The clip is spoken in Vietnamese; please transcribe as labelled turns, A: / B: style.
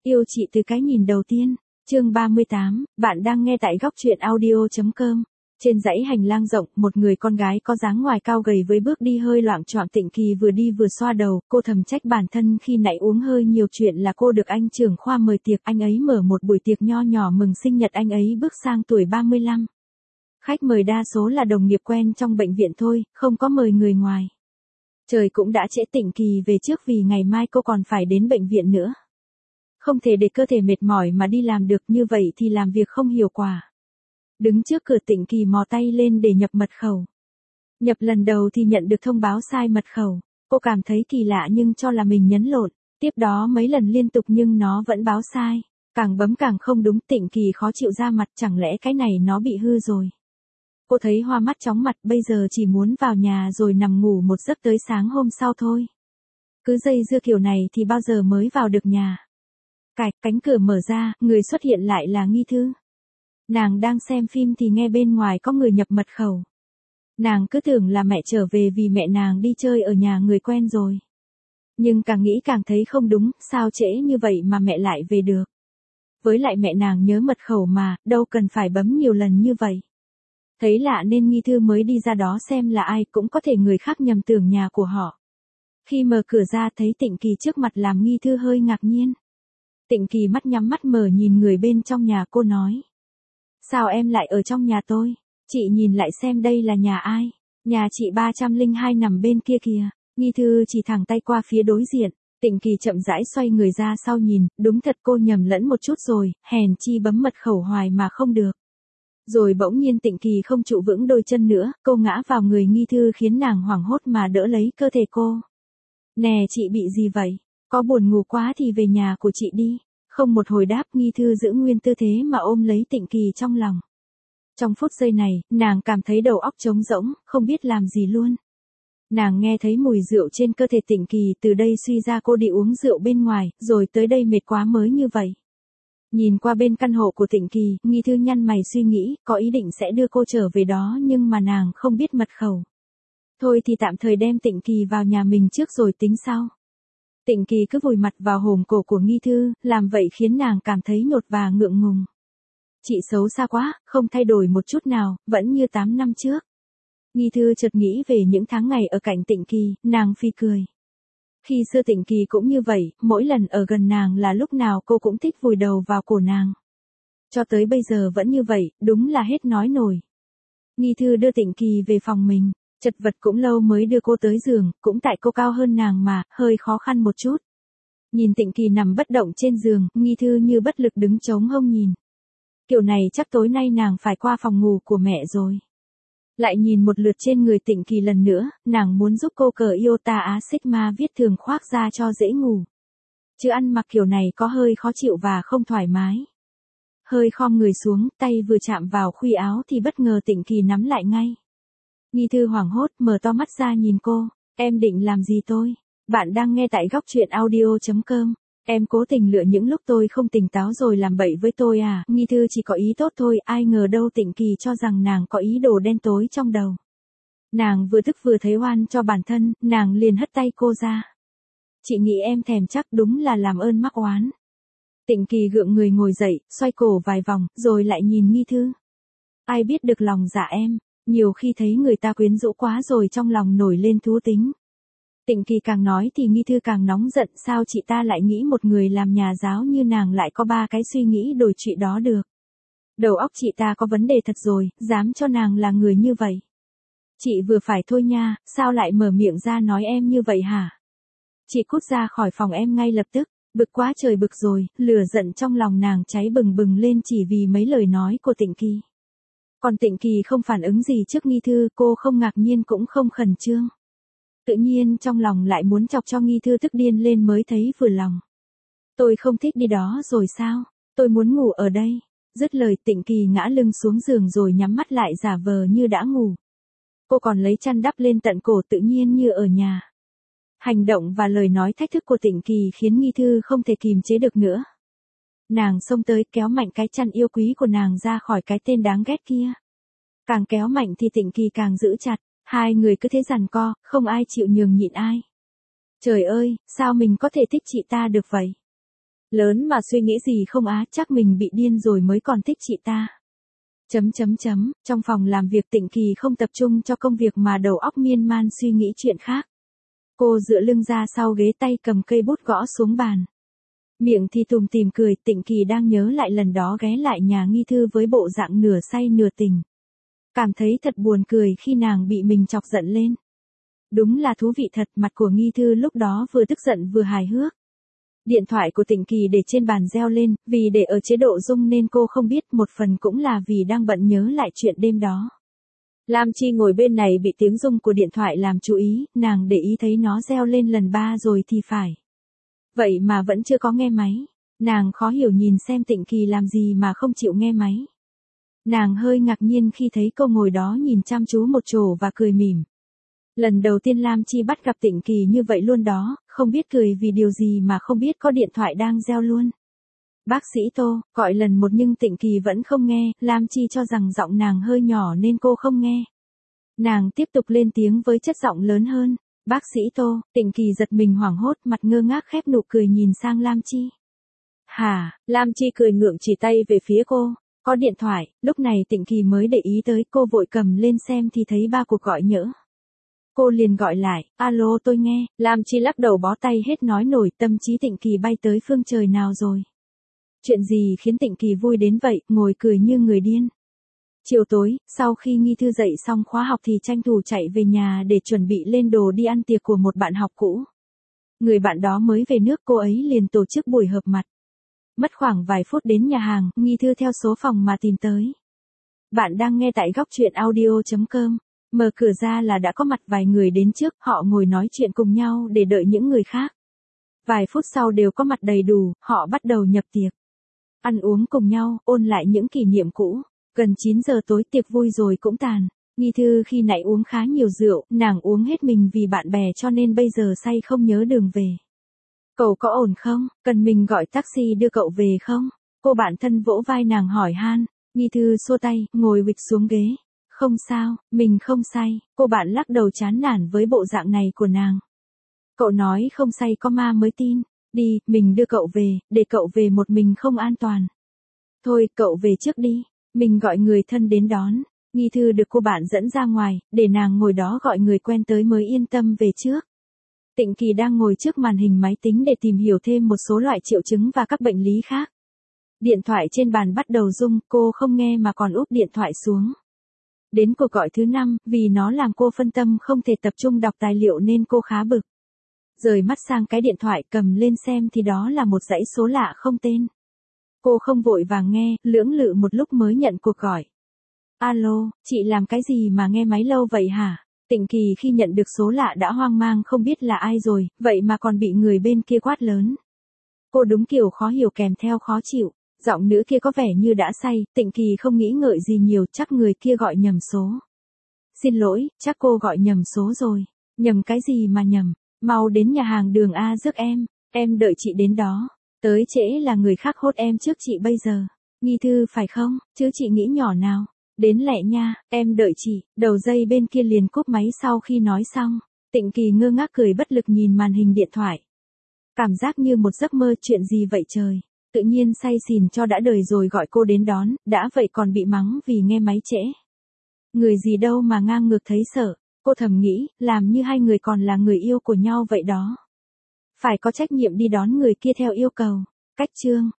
A: Yêu chị từ cái nhìn đầu tiên, chương 38, bạn đang nghe tại góc truyện audio.com. Trên dãy hành lang rộng, một người con gái có dáng ngoài cao gầy với bước đi hơi loạng choạng. Tịnh Kỳ vừa đi vừa xoa đầu, cô thầm trách bản thân khi nãy uống hơi nhiều. Chuyện là cô được anh trưởng khoa mời tiệc, anh ấy mở một buổi tiệc nho nhỏ mừng sinh nhật anh ấy bước sang tuổi 35. Khách mời đa số là đồng nghiệp quen trong bệnh viện thôi, không có mời người ngoài. Trời cũng đã trễ, Tịnh Kỳ về trước vì ngày mai cô còn phải đến bệnh viện nữa. Không thể để cơ thể mệt mỏi mà đi làm được, như vậy thì làm việc không hiệu quả. Đứng trước cửa, Tịnh Kỳ mò tay lên để nhập mật khẩu. Nhập lần đầu thì nhận được thông báo sai mật khẩu. Cô cảm thấy kỳ lạ nhưng cho là mình nhấn lộn. Tiếp đó mấy lần liên tục nhưng nó vẫn báo sai. Càng bấm càng không đúng, Tịnh Kỳ khó chịu ra mặt, chẳng lẽ cái này nó bị hư rồi. Cô thấy hoa mắt chóng mặt, bây giờ chỉ muốn vào nhà rồi nằm ngủ một giấc tới sáng hôm sau thôi. Cứ dây dưa kiểu này thì bao giờ mới vào được nhà. Cánh cửa mở ra, người xuất hiện lại là Nghi Thư. Nàng đang xem phim thì nghe bên ngoài có người nhập mật khẩu. Nàng cứ tưởng là mẹ trở về vì mẹ nàng đi chơi ở nhà người quen rồi. Nhưng càng nghĩ càng thấy không đúng, sao trễ như vậy mà mẹ lại về được. Với lại mẹ nàng nhớ mật khẩu mà, đâu cần phải bấm nhiều lần như vậy. Thấy lạ nên Nghi Thư mới đi ra đó xem là ai, cũng có thể người khác nhầm tưởng nhà của họ. Khi mở cửa ra thấy Tịnh Kỳ trước mặt làm Nghi Thư hơi ngạc nhiên. Tịnh Kỳ mắt nhắm mắt mở nhìn người bên trong nhà, cô nói. Sao em lại ở trong nhà tôi? Chị nhìn lại xem đây là nhà ai? Nhà chị 302 nằm bên kia kìa. Nghi Thư chỉ thẳng tay qua phía đối diện. Tịnh Kỳ chậm rãi xoay người ra sau nhìn, đúng thật cô nhầm lẫn một chút rồi, hèn chi bấm mật khẩu hoài mà không được. Rồi bỗng nhiên Tịnh Kỳ không trụ vững đôi chân nữa, cô ngã vào người Nghi Thư khiến nàng hoảng hốt mà đỡ lấy cơ thể cô. Nè, chị bị gì vậy? Có buồn ngủ quá thì về nhà của chị đi. Không một hồi đáp, Nghi Thư giữ nguyên tư thế mà ôm lấy Tịnh Kỳ trong lòng. Trong phút giây này, nàng cảm thấy đầu óc trống rỗng, không biết làm gì luôn. Nàng nghe thấy mùi rượu trên cơ thể Tịnh Kỳ, từ đây suy ra cô đi uống rượu bên ngoài, rồi tới đây mệt quá mới như vậy. Nhìn qua bên căn hộ của Tịnh Kỳ, Nghi Thư nhăn mày suy nghĩ, có ý định sẽ đưa cô trở về đó nhưng mà nàng không biết mật khẩu. Thôi thì tạm thời đem Tịnh Kỳ vào nhà mình trước rồi tính sau. Tịnh Kỳ cứ vùi mặt vào hòm cổ của Nghi Thư, làm vậy khiến nàng cảm thấy nhột và ngượng ngùng. Chị xấu xa quá, không thay đổi một chút nào, vẫn như 8 năm trước. Nghi Thư chợt nghĩ về những tháng ngày ở cạnh Tịnh Kỳ, nàng phì cười. Khi xưa Tịnh Kỳ cũng như vậy, mỗi lần ở gần nàng là lúc nào cô cũng thích vùi đầu vào cổ nàng. Cho tới bây giờ vẫn như vậy, đúng là hết nói nổi. Nghi Thư đưa Tịnh Kỳ về phòng mình. Chật vật cũng lâu mới đưa cô tới giường, cũng tại cô cao hơn nàng mà, hơi khó khăn một chút. Nhìn Tịnh Kỳ nằm bất động trên giường, Nghi Thư như bất lực đứng chống hông nhìn. Kiểu này chắc tối nay nàng phải qua phòng ngủ của mẹ rồi. Lại nhìn một lượt trên người Tịnh Kỳ lần nữa, nàng muốn giúp cô cởi iota á sigma viết thường khoác ra cho dễ ngủ. Chứ ăn mặc kiểu này có hơi khó chịu và không thoải mái. Hơi khom người xuống, tay vừa chạm vào khuy áo thì bất ngờ Tịnh Kỳ nắm lại ngay. Nghi Thư hoảng hốt mở to mắt ra nhìn cô, em định làm gì tôi? Bạn đang nghe tại góc truyện audio.com. Em cố tình lựa những lúc tôi không tỉnh táo rồi làm bậy với tôi à? Nghi Thư chỉ có ý tốt thôi, ai ngờ đâu Tịnh Kỳ cho rằng nàng có ý đồ đen tối trong đầu. Nàng vừa tức vừa thấy oan cho bản thân, nàng liền hất tay cô ra. Chị nghĩ em thèm chắc, đúng là làm ơn mắc oán. Tịnh Kỳ gượng người ngồi dậy, xoay cổ vài vòng, rồi lại nhìn Nghi Thư. Ai biết được lòng dạ em. Nhiều khi thấy người ta quyến rũ quá rồi trong lòng nổi lên thú tính. Tịnh Kỳ càng nói thì Nghi Thư càng nóng giận, sao chị ta lại nghĩ một người làm nhà giáo như nàng lại có 3 cái suy nghĩ đổi chuyện đó được. Đầu óc chị ta có vấn đề thật rồi, dám cho nàng là người như vậy. Chị vừa phải thôi nha, sao lại mở miệng ra nói em như vậy hả? Chị cút ra khỏi phòng em ngay lập tức, bực quá trời bực rồi, lửa giận trong lòng nàng cháy bừng bừng lên chỉ vì mấy lời nói của Tịnh Kỳ. Còn Tịnh Kỳ không phản ứng gì trước Nghi Thư, cô không ngạc nhiên cũng không khẩn trương. Tự nhiên trong lòng lại muốn chọc cho Nghi Thư tức điên lên mới thấy vừa lòng. Tôi không thích đi đó rồi sao? Tôi muốn ngủ ở đây. Dứt lời Tịnh Kỳ ngã lưng xuống giường rồi nhắm mắt lại giả vờ như đã ngủ. Cô còn lấy chăn đắp lên tận cổ tự nhiên như ở nhà. Hành động và lời nói thách thức của Tịnh Kỳ khiến Nghi Thư không thể kìm chế được nữa. Nàng xông tới kéo mạnh cái chăn yêu quý của nàng ra khỏi cái tên đáng ghét kia. Càng kéo mạnh thì Tịnh Kỳ càng giữ chặt, hai người cứ thế giằng co, không ai chịu nhường nhịn ai. Trời ơi, sao mình có thể thích chị ta được vậy? Lớn mà suy nghĩ gì không á, chắc mình bị điên rồi mới còn thích chị ta. Trong phòng làm việc Tịnh Kỳ không tập trung cho công việc mà đầu óc miên man suy nghĩ chuyện khác. Cô dựa lưng ra sau ghế, tay cầm cây bút gõ xuống bàn. Miệng thì tủm tỉm cười. Tịnh Kỳ đang nhớ lại lần đó ghé lại nhà Nghi Thư với bộ dạng nửa say nửa tỉnh. Cảm thấy thật buồn cười khi nàng bị mình chọc giận lên. Đúng là thú vị thật, mặt của Nghi Thư lúc đó vừa tức giận vừa hài hước. Điện thoại của Tịnh Kỳ để trên bàn reo lên, vì để ở chế độ rung nên cô không biết, một phần cũng là vì đang bận nhớ lại chuyện đêm đó. Lam Chi ngồi bên này bị tiếng rung của điện thoại làm chú ý, nàng để ý thấy nó reo lên lần 3 rồi thì phải. Vậy mà vẫn chưa có nghe máy. Nàng khó hiểu nhìn xem Tịnh Kỳ làm gì mà không chịu nghe máy. Nàng hơi ngạc nhiên khi thấy cô ngồi đó nhìn chăm chú một chỗ và cười mỉm. Lần đầu tiên Lam Chi bắt gặp Tịnh Kỳ như vậy luôn đó, không biết cười vì điều gì mà không biết có điện thoại đang reo luôn. Bác sĩ Tô, gọi lần một nhưng Tịnh Kỳ vẫn không nghe, Lam Chi cho rằng giọng nàng hơi nhỏ nên cô không nghe. Nàng tiếp tục lên tiếng với chất giọng lớn hơn. Bác sĩ Tô. Tịnh Kỳ giật mình hoảng hốt, mặt ngơ ngác khép nụ cười nhìn sang Lam Chi. Hả? Lam Chi cười ngượng chỉ tay về phía cô. Có điện thoại. Lúc này Tịnh Kỳ mới để ý tới, cô vội cầm lên xem thì thấy 3 cuộc gọi nhỡ. Cô liền gọi lại. Alo, tôi nghe. Lam Chi lắc đầu bó tay hết nói nổi, tâm trí Tịnh Kỳ bay tới phương trời nào rồi. Chuyện gì khiến Tịnh Kỳ vui đến vậy, ngồi cười như người điên. Chiều tối, sau khi Nghi Thư dậy xong khóa học thì tranh thủ chạy về nhà để chuẩn bị lên đồ đi ăn tiệc của một bạn học cũ. Người bạn đó mới về nước, cô ấy liền tổ chức buổi họp mặt. Mất khoảng vài phút đến nhà hàng, Nghi Thư theo số phòng mà tìm tới. Bạn đang nghe tại góc truyện audio.com. Mở cửa ra là đã có mặt vài người đến trước, họ ngồi nói chuyện cùng nhau để đợi những người khác. Vài phút sau đều có mặt đầy đủ, họ bắt đầu nhập tiệc. Ăn uống cùng nhau, ôn lại những kỷ niệm cũ. Gần 9 giờ tối tiệc vui rồi cũng tàn. Nghi Thư khi nãy uống khá nhiều rượu, nàng uống hết mình vì bạn bè cho nên bây giờ say không nhớ đường về. Cậu có ổn không? Cần mình gọi taxi đưa cậu về không? Cô bạn thân vỗ vai nàng hỏi han. Nghi Thư xua tay, ngồi huỵch xuống ghế. Không sao, mình không say. Cô bạn lắc đầu chán nản với bộ dạng này của nàng. Cậu nói không say có ma mới tin. Đi, mình đưa cậu về, để cậu về một mình không an toàn. Thôi, cậu về trước đi. Mình gọi người thân đến đón. Nghi Thư được cô bạn dẫn ra ngoài, để nàng ngồi đó gọi người quen tới mới yên tâm về trước. Tịnh Kỳ đang ngồi trước màn hình máy tính để tìm hiểu thêm một số loại triệu chứng và các bệnh lý khác. Điện thoại trên bàn bắt đầu rung, cô không nghe mà còn úp điện thoại xuống. Đến cuộc gọi thứ 5, vì nó làm cô phân tâm không thể tập trung đọc tài liệu nên cô khá bực. Rời mắt sang cái điện thoại cầm lên xem thì đó là một dãy số lạ không tên. Cô không vội vàng nghe, lưỡng lự một lúc mới nhận cuộc gọi. Alo, chị làm cái gì mà nghe máy lâu vậy hả? Tịnh Kỳ khi nhận được số lạ đã hoang mang không biết là ai rồi, vậy mà còn bị người bên kia quát lớn. Cô đúng kiểu khó hiểu kèm theo khó chịu, giọng nữ kia có vẻ như đã say, Tịnh Kỳ không nghĩ ngợi gì nhiều, chắc người kia gọi nhầm số. Xin lỗi, chắc cô gọi nhầm số rồi. Nhầm cái gì mà nhầm, mau đến nhà hàng Đường A rước em đợi chị đến đó. Tới trễ là người khác hốt em trước chị bây giờ. Nghi Thư phải không, chứ chị nghĩ nhỏ nào. Đến lẹ nha, em đợi chị. Đầu dây bên kia liền cúp máy sau khi nói xong. Tịnh Kỳ ngơ ngác cười bất lực nhìn màn hình điện thoại. Cảm giác như một giấc mơ, chuyện gì vậy trời. Tự nhiên say xỉn cho đã đời rồi gọi cô đến đón, đã vậy còn bị mắng vì nghe máy trễ. Người gì đâu mà ngang ngược thấy sợ. Cô thầm nghĩ, làm như hai người còn là người yêu của nhau vậy đó. Phải có trách nhiệm đi đón người kia theo yêu cầu. Cách chương